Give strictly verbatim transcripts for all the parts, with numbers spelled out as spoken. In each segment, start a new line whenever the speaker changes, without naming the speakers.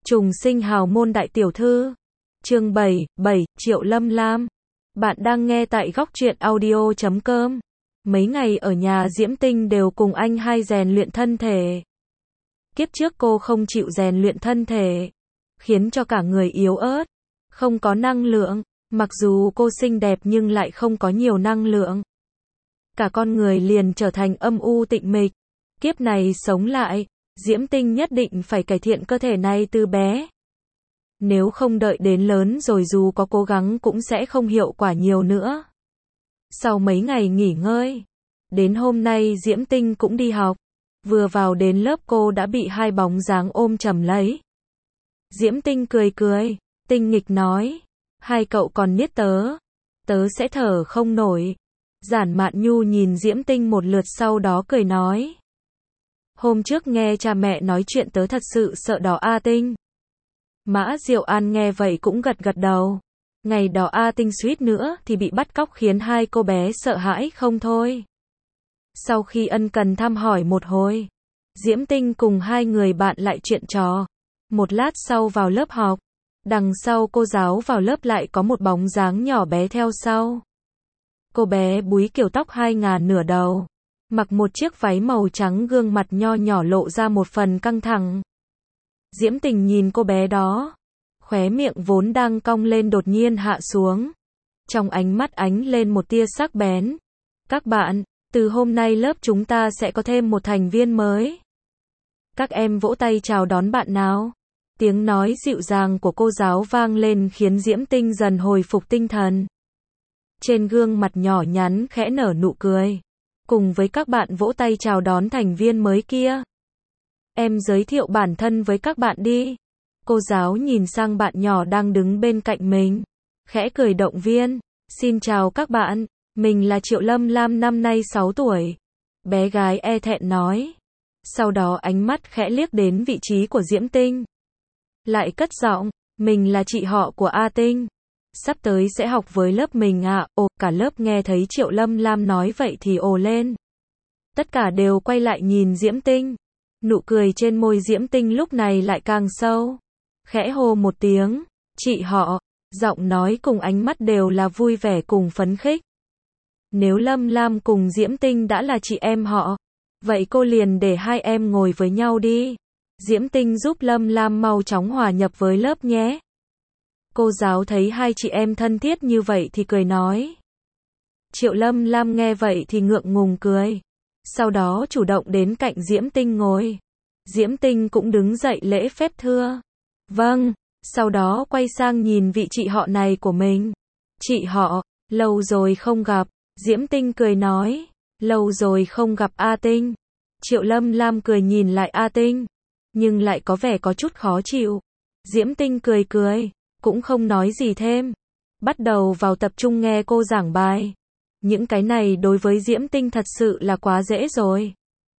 Trùng sinh hào môn đại tiểu thư. Chương bảy, bảy, Triệu Lâm Lam. Bạn đang nghe tại góc truyện audio chấm com. Mấy ngày ở nhà Diễm Tinh đều cùng anh hai rèn luyện thân thể. Kiếp trước cô không chịu rèn luyện thân thể, khiến cho cả người yếu ớt, không có năng lượng. Mặc dù cô xinh đẹp nhưng lại không có nhiều năng lượng. Cả con người liền trở thành âm u tịnh mịch. Kiếp này sống lại, Diễm Tinh nhất định phải cải thiện cơ thể này từ bé. Nếu không đợi đến lớn rồi dù có cố gắng cũng sẽ không hiệu quả nhiều nữa. Sau mấy ngày nghỉ ngơi, đến hôm nay Diễm Tinh cũng đi học. Vừa vào đến lớp cô đã bị hai bóng dáng ôm chầm lấy. Diễm Tinh cười cười, tinh nghịch nói, hai cậu còn niết tớ, tớ sẽ thở không nổi. Giản Mạn Nhu nhìn Diễm Tinh một lượt sau đó cười nói, hôm trước nghe cha mẹ nói chuyện tớ thật sự sợ đó A Tinh. Mã Diệu An nghe vậy cũng gật gật đầu. Ngày đó A Tinh suýt nữa thì bị bắt cóc khiến hai cô bé sợ hãi không thôi. Sau khi ân cần thăm hỏi một hồi, Diễm Tinh cùng hai người bạn lại chuyện trò. Một lát sau vào lớp học, đằng sau cô giáo vào lớp lại có một bóng dáng nhỏ bé theo sau. Cô bé búi kiểu tóc hai ngả nửa đầu, mặc một chiếc váy màu trắng, gương mặt nho nhỏ lộ ra một phần căng thẳng. Diễm Tinh nhìn cô bé đó, khóe miệng vốn đang cong lên đột nhiên hạ xuống. Trong ánh mắt ánh lên một tia sắc bén. Các bạn, từ hôm nay lớp chúng ta sẽ có thêm một thành viên mới. Các em vỗ tay chào đón bạn nào. Tiếng nói dịu dàng của cô giáo vang lên khiến Diễm Tinh dần hồi phục tinh thần. Trên gương mặt nhỏ nhắn khẽ nở nụ cười. Cùng với các bạn vỗ tay chào đón thành viên mới kia. Em giới thiệu bản thân với các bạn đi. Cô giáo nhìn sang bạn nhỏ đang đứng bên cạnh mình, khẽ cười động viên. Xin chào các bạn, mình là Triệu Lâm Lam, năm nay sáu tuổi. Bé gái e thẹn nói. Sau đó ánh mắt khẽ liếc đến vị trí của Diễm Tinh. Lại cất giọng, mình là chị họ của A Tinh. Sắp tới sẽ học với lớp mình à. Ồ, cả lớp nghe thấy Triệu Lâm Lam nói vậy thì ồ lên. Tất cả đều quay lại nhìn Diễm Tinh. Nụ cười trên môi Diễm Tinh lúc này lại càng sâu. Khẽ hô một tiếng, chị họ, giọng nói cùng ánh mắt đều là vui vẻ cùng phấn khích. Nếu Lâm Lam cùng Diễm Tinh đã là chị em họ, vậy cô liền để hai em ngồi với nhau đi. Diễm Tinh giúp Lâm Lam mau chóng hòa nhập với lớp nhé. Cô giáo thấy hai chị em thân thiết như vậy thì cười nói. Triệu Lâm Lam nghe vậy thì ngượng ngùng cười. Sau đó chủ động đến cạnh Diễm Tinh ngồi. Diễm Tinh cũng đứng dậy lễ phép thưa. Vâng, sau đó quay sang nhìn vị chị họ này của mình. Chị họ, lâu rồi không gặp. Diễm Tinh cười nói. Lâu rồi không gặp A Tinh. Triệu Lâm Lam cười nhìn lại A Tinh, nhưng lại có vẻ có chút khó chịu. Diễm Tinh cười cười, cũng không nói gì thêm. Bắt đầu vào tập trung nghe cô giảng bài. Những cái này đối với Diễm Tinh thật sự là quá dễ rồi.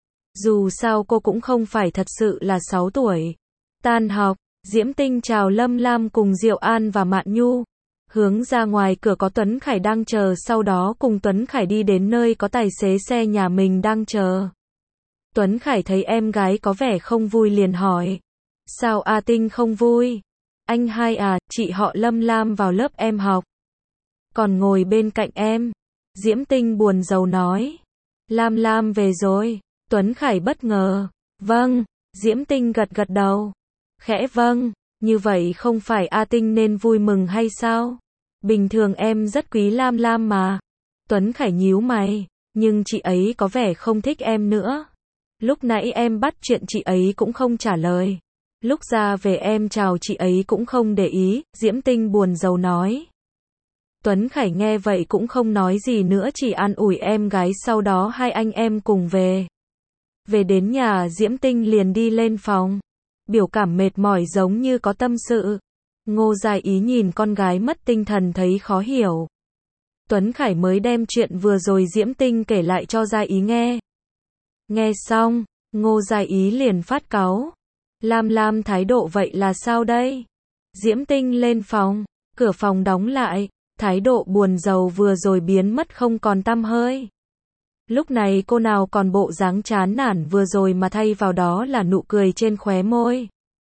Dù sao cô cũng không phải thật sự là sáu tuổi. Tan học, Diễm Tinh chào Lâm Lam cùng Diệu An và Mạn Nhu. Hướng ra ngoài cửa có Tuấn Khải đang chờ, sau đó cùng Tuấn Khải đi đến nơi có tài xế xe nhà mình đang chờ. Tuấn Khải thấy em gái có vẻ không vui liền hỏi. Sao A Tinh không vui? Anh hai à, chị họ Lâm Lam vào lớp em học. Còn ngồi bên cạnh em. Diễm Tinh buồn rầu nói. Lam Lam về rồi. Tuấn Khải bất ngờ. Vâng. Diễm Tinh gật gật đầu. Khẽ vâng. Như vậy không phải A Tinh nên vui mừng hay sao? Bình thường em rất quý Lam Lam mà. Tuấn Khải nhíu mày. Nhưng chị ấy có vẻ không thích em nữa. Lúc nãy em bắt chuyện chị ấy cũng không trả lời. Lúc ra về em chào chị ấy cũng không để ý. Diễm Tinh buồn rầu nói. Tuấn Khải nghe vậy cũng không nói gì nữa, chỉ an ủi em gái. Sau đó hai anh em cùng về. Về đến nhà Diễm Tinh liền đi lên phòng. Biểu cảm mệt mỏi giống như có tâm sự. Ngô Gia Ý nhìn con gái mất tinh thần thấy khó hiểu. Tuấn Khải mới đem chuyện vừa rồi Diễm Tinh kể lại cho Gia Ý nghe. Nghe xong, Ngô Gia Ý liền phát cáu. Lam Lam thái độ vậy là sao đây? Diễm Tinh lên phòng, cửa phòng đóng lại, thái độ buồn rầu vừa rồi biến mất không còn tăm hơi. Lúc này cô nào còn bộ dáng chán nản vừa rồi mà thay vào đó là nụ cười trên khóe môi.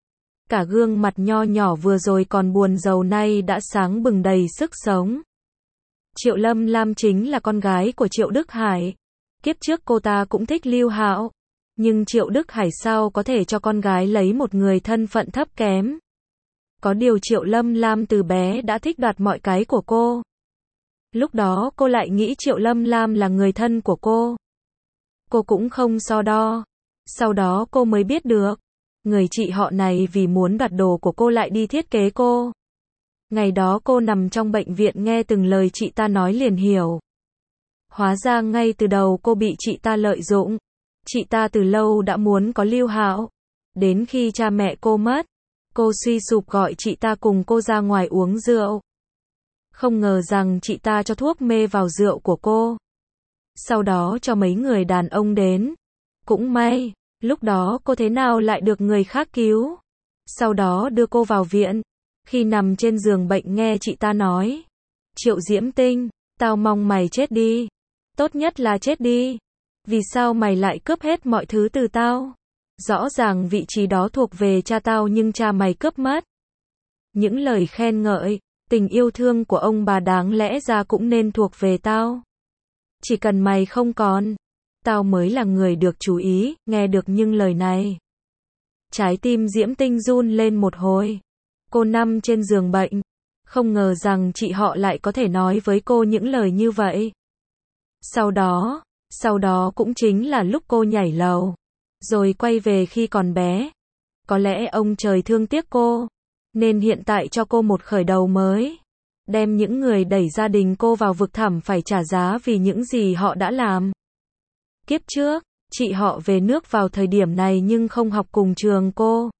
Cả gương mặt nho nhỏ vừa rồi còn buồn rầu nay đã sáng bừng đầy sức sống. Triệu Lâm Lam chính là con gái của Triệu Đức Hải. Kiếp trước cô ta cũng thích Lưu Hạo, nhưng Triệu Đức Hải sao có thể cho con gái lấy một người thân phận thấp kém. Có điều Triệu Lâm Lam từ bé đã thích đoạt mọi cái của cô. Lúc đó cô lại nghĩ Triệu Lâm Lam là người thân của cô. Cô cũng không so đo. Sau đó cô mới biết được, người chị họ này vì muốn đoạt đồ của cô lại đi thiết kế cô. Ngày đó cô nằm trong bệnh viện nghe từng lời chị ta nói liền hiểu. Hóa ra ngay từ đầu cô bị chị ta lợi dụng. Chị ta từ lâu đã muốn có Lưu Hạo. Đến khi cha mẹ cô mất, cô suy sụp gọi chị ta cùng cô ra ngoài uống rượu. Không ngờ rằng chị ta cho thuốc mê vào rượu của cô. Sau đó cho mấy người đàn ông đến. Cũng may, lúc đó cô thế nào lại được người khác cứu. Sau đó đưa cô vào viện. Khi nằm trên giường bệnh nghe chị ta nói, Triệu Diễm Tinh, tao mong mày chết đi. Tốt nhất là chết đi. Vì sao mày lại cướp hết mọi thứ từ tao? Rõ ràng vị trí đó thuộc về cha tao nhưng cha mày cướp mất. Những lời khen ngợi, tình yêu thương của ông bà đáng lẽ ra cũng nên thuộc về tao. Chỉ cần mày không còn, tao mới là người được chú ý. Nghe được những lời này, trái tim Diễm Tinh run lên một hồi. Cô nằm trên giường bệnh, không ngờ rằng chị họ lại có thể nói với cô những lời như vậy. Sau đó, sau đó cũng chính là lúc cô nhảy lầu, rồi quay về khi còn bé. Có lẽ ông trời thương tiếc cô, nên hiện tại cho cô một khởi đầu mới. Đem những người đẩy gia đình cô vào vực thẳm phải trả giá vì những gì họ đã làm. Kiếp trước, chị họ về nước vào thời điểm này nhưng không học cùng trường cô.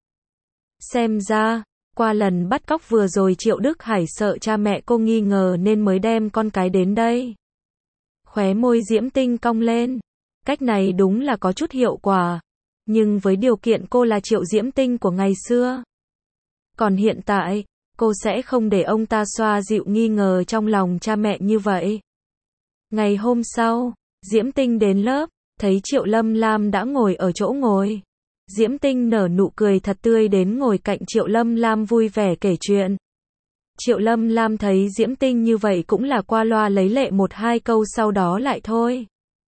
Xem ra, qua lần bắt cóc vừa rồi Triệu Đức Hải sợ cha mẹ cô nghi ngờ nên mới đem con cái đến đây. Khóe môi Diễm Tinh cong lên. Cách này đúng là có chút hiệu quả. Nhưng với điều kiện cô là Triệu Diễm Tinh của ngày xưa. Còn hiện tại, cô sẽ không để ông ta xoa dịu nghi ngờ trong lòng cha mẹ như vậy. Ngày hôm sau, Diễm Tinh đến lớp, thấy Triệu Lâm Lam đã ngồi ở chỗ ngồi. Diễm Tinh nở nụ cười thật tươi đến ngồi cạnh Triệu Lâm Lam vui vẻ kể chuyện. Triệu Lâm Lam thấy Diễm Tinh như vậy cũng là qua loa lấy lệ một hai câu sau đó lại thôi.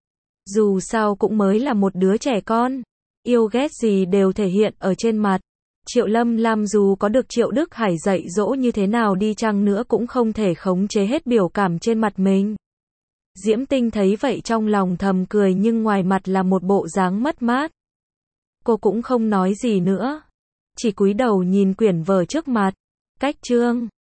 Dù sao cũng mới là một đứa trẻ con, yêu ghét gì đều thể hiện ở trên mặt. Triệu Lâm Lam dù có được Triệu Đức Hải dạy dỗ như thế nào đi chăng nữa cũng không thể khống chế hết biểu cảm trên mặt mình. Diễm Tinh thấy vậy trong lòng thầm cười nhưng ngoài mặt là một bộ dáng mất mát. Cô cũng không nói gì nữa, chỉ cúi đầu nhìn quyển vở trước mặt. Cách chương